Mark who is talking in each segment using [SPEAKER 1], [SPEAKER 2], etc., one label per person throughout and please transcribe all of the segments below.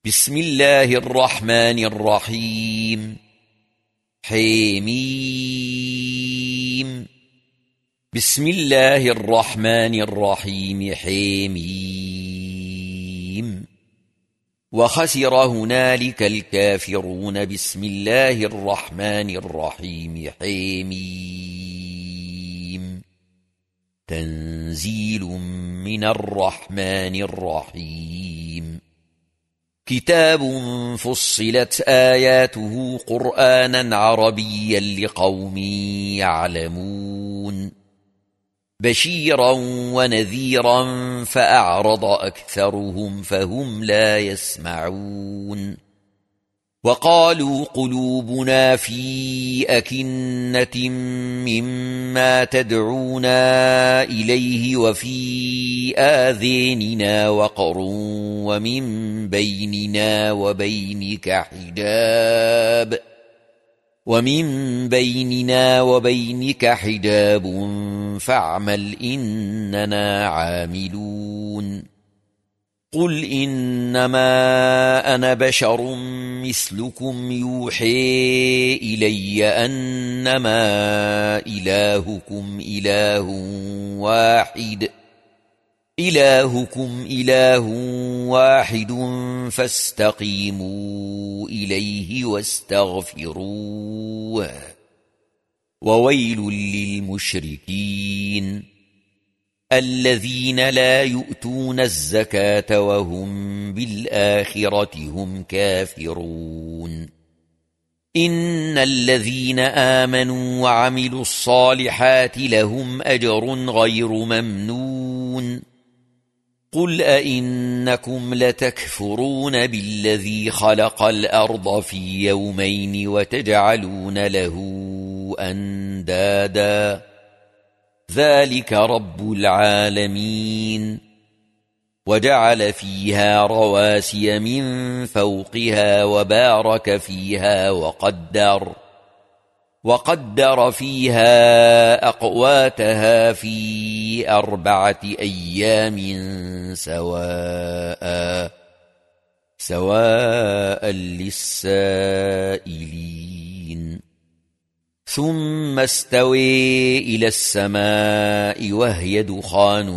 [SPEAKER 1] بسم الله الرحمن الرحيم. حميم. بسم الله الرحمن الرحيم. حميم. وخسر هنالك الكافرون. بسم الله الرحمن الرحيم. حميم. تنزيل من الرحمن الرحيم. كتاب فصلت آياته قرآنا عربيا لقوم يعلمون بشيرا ونذيرا فأعرض أكثرهم فهم لا يسمعون وقالوا قلوبنا في أكنة مما تدعونا إليه وفي آذاننا وقر ومن بيننا وبينك حجاب فاعمل إننا عاملون قل إنما أنا بشر مثلكم يوحي إلي أنما إلهكم إله واحد فاستقيموا إليه واستغفروه وويل للمشركين الذين لا يؤتون الزكاة وهم بالآخرة هم كافرون إن الذين آمنوا وعملوا الصالحات لهم أجر غير ممنون قل أئنكم لتكفرون بالذي خلق الأرض في يومين وتجعلون له أندادا ذلك رب العالمين وجعل فيها رواسي من فوقها وبارك فيها وقدر فيها أقواتها في 4 أيام سواء للسائلين ثم استوى إلى السماء وهي دخان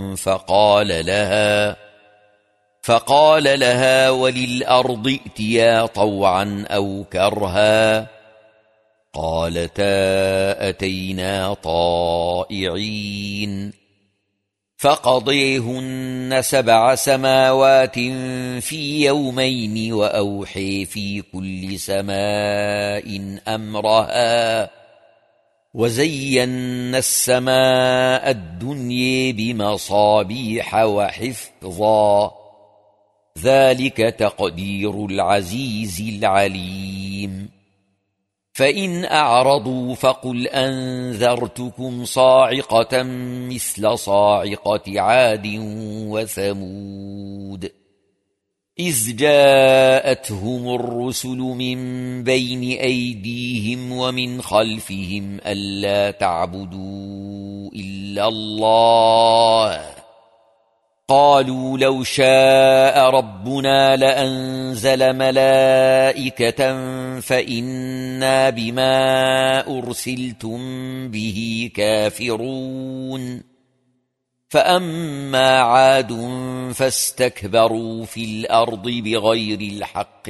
[SPEAKER 1] فقال لها وللأرض ائتيا طوعا أو كرها قالتا أتينا طائعين فقضيهن 7 سماوات في يومين وأوحي في كل سماء أمرها وزينا السماء الدنيا بمصابيح وحفظا ذلك تقدير العزيز العليم فإن أعرضوا فقل أنذرتكم صاعقة مثل صاعقة عاد وثمود إذ جاءتهم الرسل من بين أيديهم ومن خلفهم ألا تعبدوا إلا الله قالوا لو شاء ربنا لأنزل ملائكة فإنا بما أرسلتم به كافرون فأما عاد فاستكبروا في الأرض بغير الحق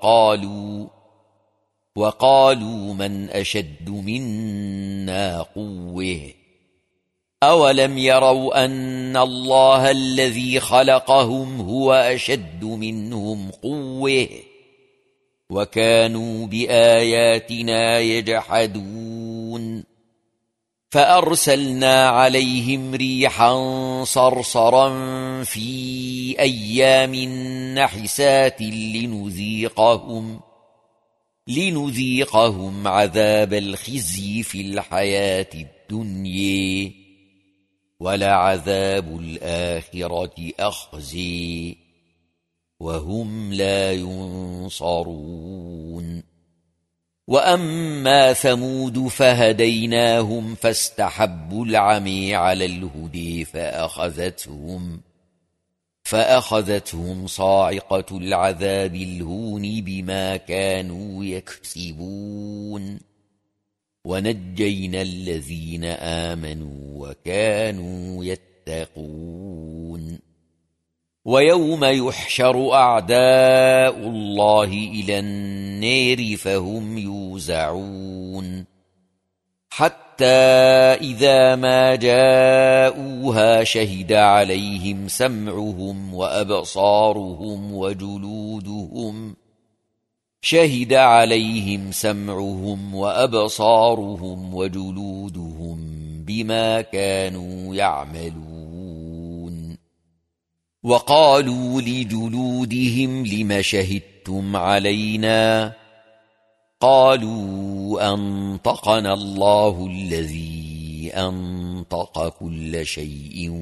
[SPEAKER 1] وقالوا من أشد منا قوة أولم يروا أن الله الذي خلقهم هو أشد منهم قوة وكانوا بآياتنا يجحدون فأرسلنا عليهم ريحا صرصرا في أيام نحسات لنذيقهم عذاب الخزي في الحياة الدنيا ولعذاب الآخرة أخزي وهم لا ينصرون وأما ثمود فهديناهم فاستحبوا العمي على الهدي فأخذتهم صاعقة العذاب الهون بما كانوا يكسبون ونجينا الذين آمنوا وكانوا يتقون ويوم يحشر أعداء الله إلى النار فهم يوزعون حتى إذا ما جاءوها شهد عليهم سمعهم وأبصارهم وجلودهم بما كانوا يعملون وقالوا لجلودهم لم شهدتم علينا قالوا أنطقنا الله الذي أنطق كل شيء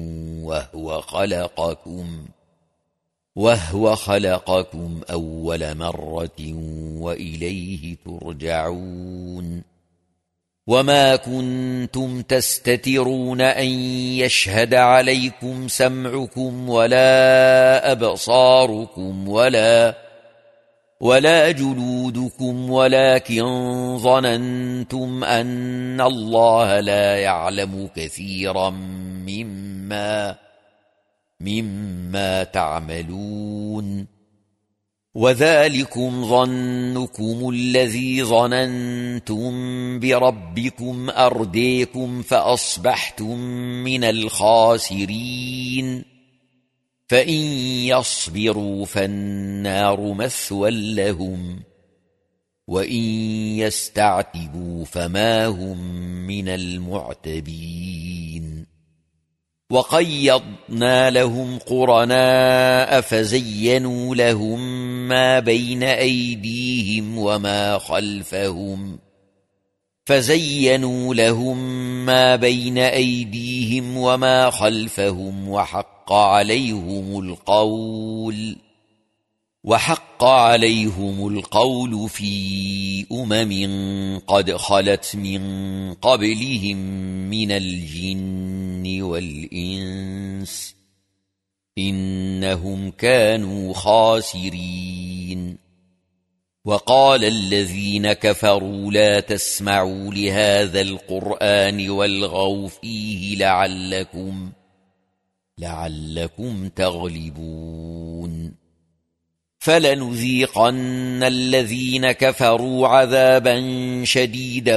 [SPEAKER 1] وهو خلقكم أول مرة وإليه ترجعون وما كنتم تستترون أن يشهد عليكم سمعكم ولا أبصاركم ولا جلودكم ولكن ظننتم أن الله لا يعلم كثيرا مما تعملون وذلكم ظنكم الذي ظننتم بربكم أرديكم فأصبحتم من الخاسرين فإن يصبروا فالنار مثوى لهم وإن يستعتبوا فما هم من المعتبين وقيضنا لهم قرناء فزينوا لهم ما بين أيديهم وما خلفهم وحق عليهم القول في قد خلت من قبلهم من الجن والإنس إنهم كانوا خاسرين وقال الذين كفروا لا تسمعوا لهذا القرآن والغوا فيه لعلكم تغلبون فلنذيقن الذين كفروا عذابا شديدا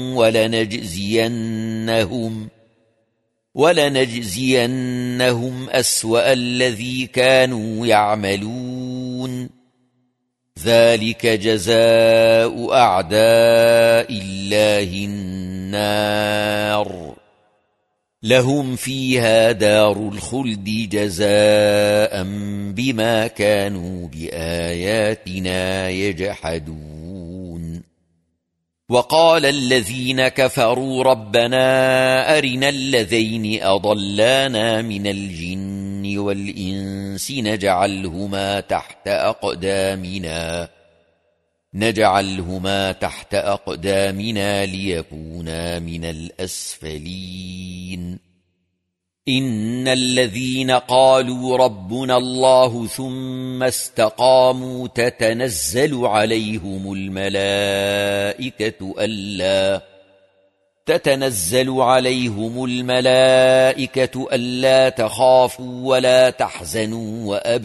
[SPEAKER 1] ولنجزينهم أسوأ الذي كانوا يعملون ذلك جزاء أعداء الله النار لهم فيها دار الخلد جزاء بما كانوا بآياتنا يجحدون وقال الذين كفروا ربنا أرنا الذين أضلانا من الجن والإنس نجعلهما تحت أقدامنا ليكونا من الأسفلين إن الذين قالوا ربنا الله ثم استقاموا تتنزل عليهم الملائكة ألا تخافوا ولا تحزنوا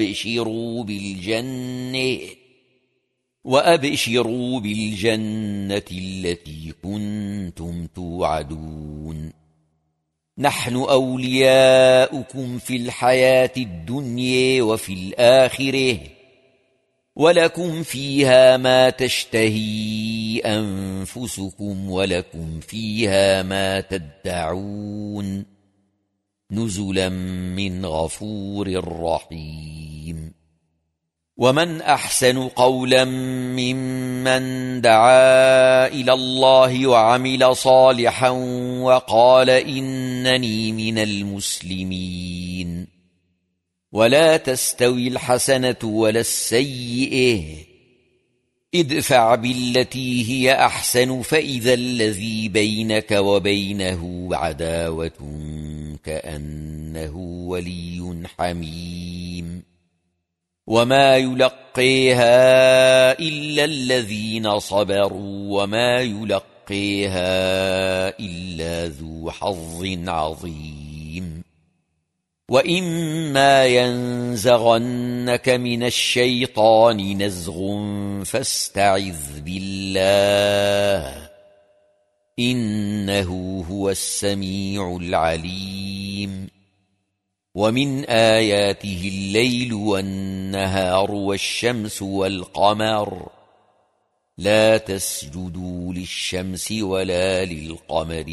[SPEAKER 1] وأبشروا بالجنة التي كنتم توعدون نحن أولياؤكم في الحياة الدنيا وفي الآخرة ولكم فيها ما تشتهي أنفسكم ولكم فيها ما تدعون نزلا من غفور رحيم ومن أحسن قولا ممن دعا إلى الله وعمل صالحا وقال إنني من المسلمين ولا تستوي الحسنة ولا السيئة ادفع بالتي هي أحسن فإذا الذي بينك وبينه عداوة كأنه ولي حميم وما يلقيها إلا الذين صبروا وما يلقيها إلا ذو حظ عظيم وإما ينزغنك من الشيطان نزغ فاستعذ بالله إنه هو السميع العليم ومن آياته الليل والنهار والشمس والقمر لا تسجدوا للشمس ولا للقمر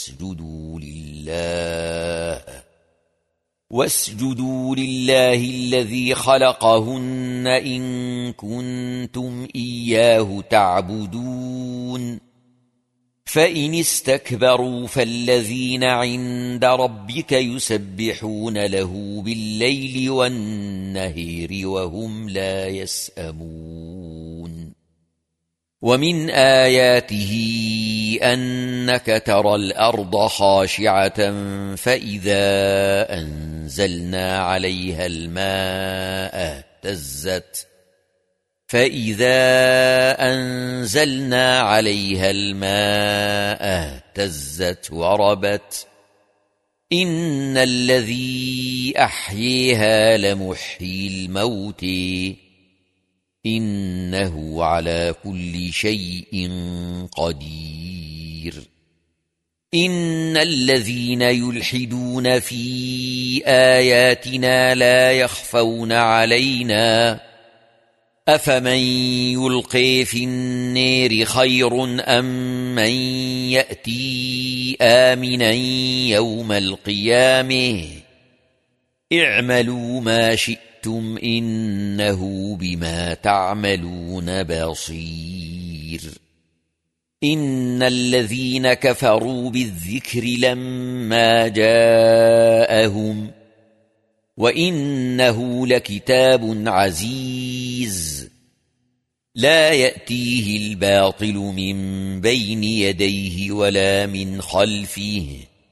[SPEAKER 1] واسجدوا لله الذي خلقهن إن كنتم إياه تعبدون فإن استكبروا فالذين عند ربك يسبحون له بالليل والنهار وهم لا يسأمون ومن آياته أنك ترى الأرض خاشعة فإذا أنزلنا عليها الماء اهتزت وربت إن الذي أحييها لمحيي الموت إنه على كل شيء قدير إن الذين يلحدون في آياتنا لا يخفون علينا أفمن يلقي في النار خير أم من يأتي آمنا يوم القيامة اعملوا ما شئتم إنه بما تعملون بصير إن الذين كفروا بالذكر لما جاءهم وإنه لكتاب عزيز لا يأتيه الباطل من بين يديه ولا من خلفه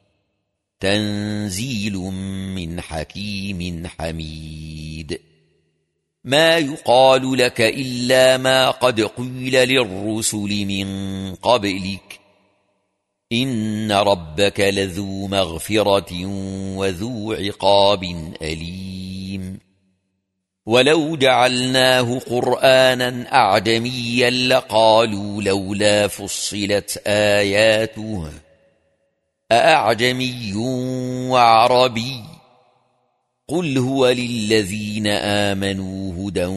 [SPEAKER 1] تنزيل من حكيم حميد ما يقال لك إلا ما قد قيل للرسل من قبلك إن ربك لذو مغفرة وذو عقاب أليم ولو جعلناه قرآنا أعجميا لقالوا لولا فصلت آياته أأعجمي وعربي قل هو للذين آمنوا هدى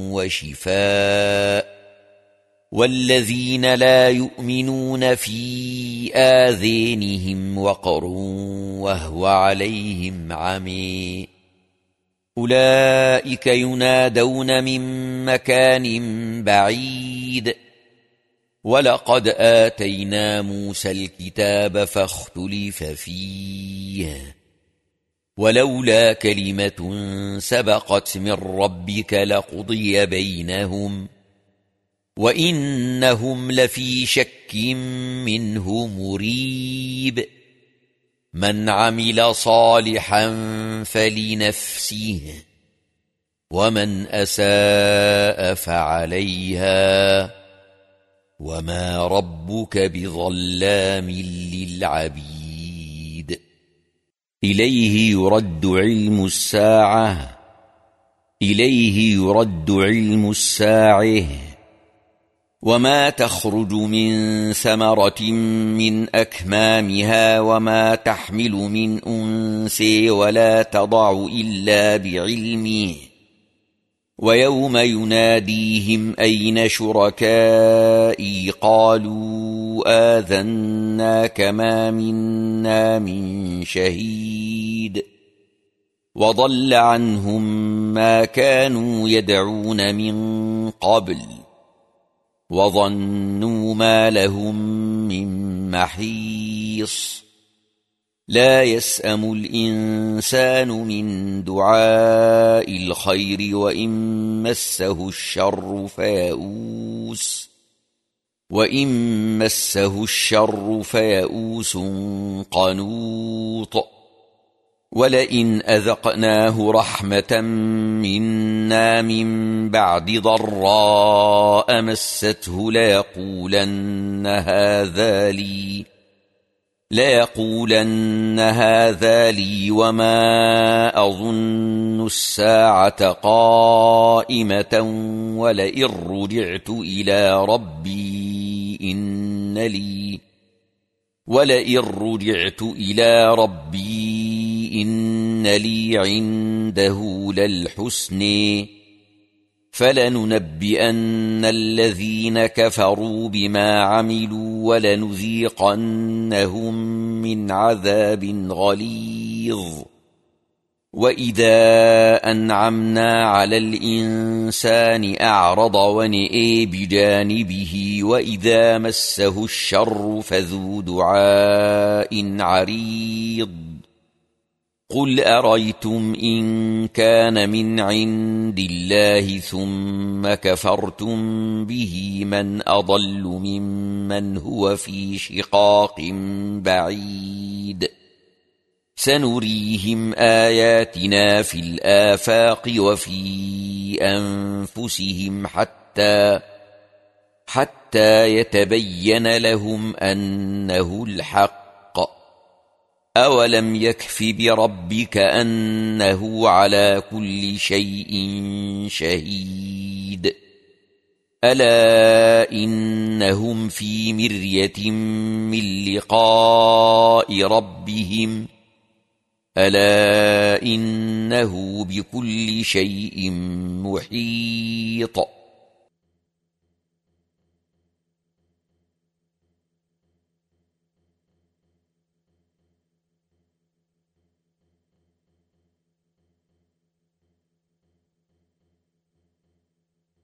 [SPEAKER 1] وشفاء والذين لا يؤمنون في آذانهم وقر وهو عليهم عمي أولئك ينادون من مكان بعيد ولقد آتينا موسى الكتاب فاختلف فيه ولولا كلمة سبقت من ربك لقضي بينهم وإنهم لفي شك منه مريب من عمل صالحا فلنفسه ومن أساء فعليها وما ربك بظلام للعبيد إليه يرد علم الساعة وما تخرج من ثمرة من أكمامها وما تحمل من أنثى ولا تضع إلا بعلمه ويوم يناديهم أين شركائي قالوا آذناك ما منا من شهيد وضل عنهم ما كانوا يدعون من قبل وظنوا ما لهم من محيص لا يسأم الإنسان من دعاء الخير وإن مسه الشر فيئوس قنوط ولئن أذقناه رحمة منا من بعد ضراء مسته ليقولن هذا لي وما أظن الساعة قائمة ولئن رجعت إلى ربي إن لي عنده للحسن فلننبئن الذين كفروا بما عملوا ولنذيقنهم من عذاب غليظ وإذا أنعمنا على الإنسان أعرض ونئي بجانبه وإذا مسه الشر فذو دعاء عريض قل أريتم إن كان من عند الله ثم كفرتم به من أضل ممن هو في شقاق بعيد سنريهم آياتنا في الآفاق وفي أنفسهم حتى يتبين لهم أنه الحق أولم يكف بربك أنه على كل شيء شهيد ألا إنهم في مرية من لقاء ربهم ألا إنه بكل شيء محيط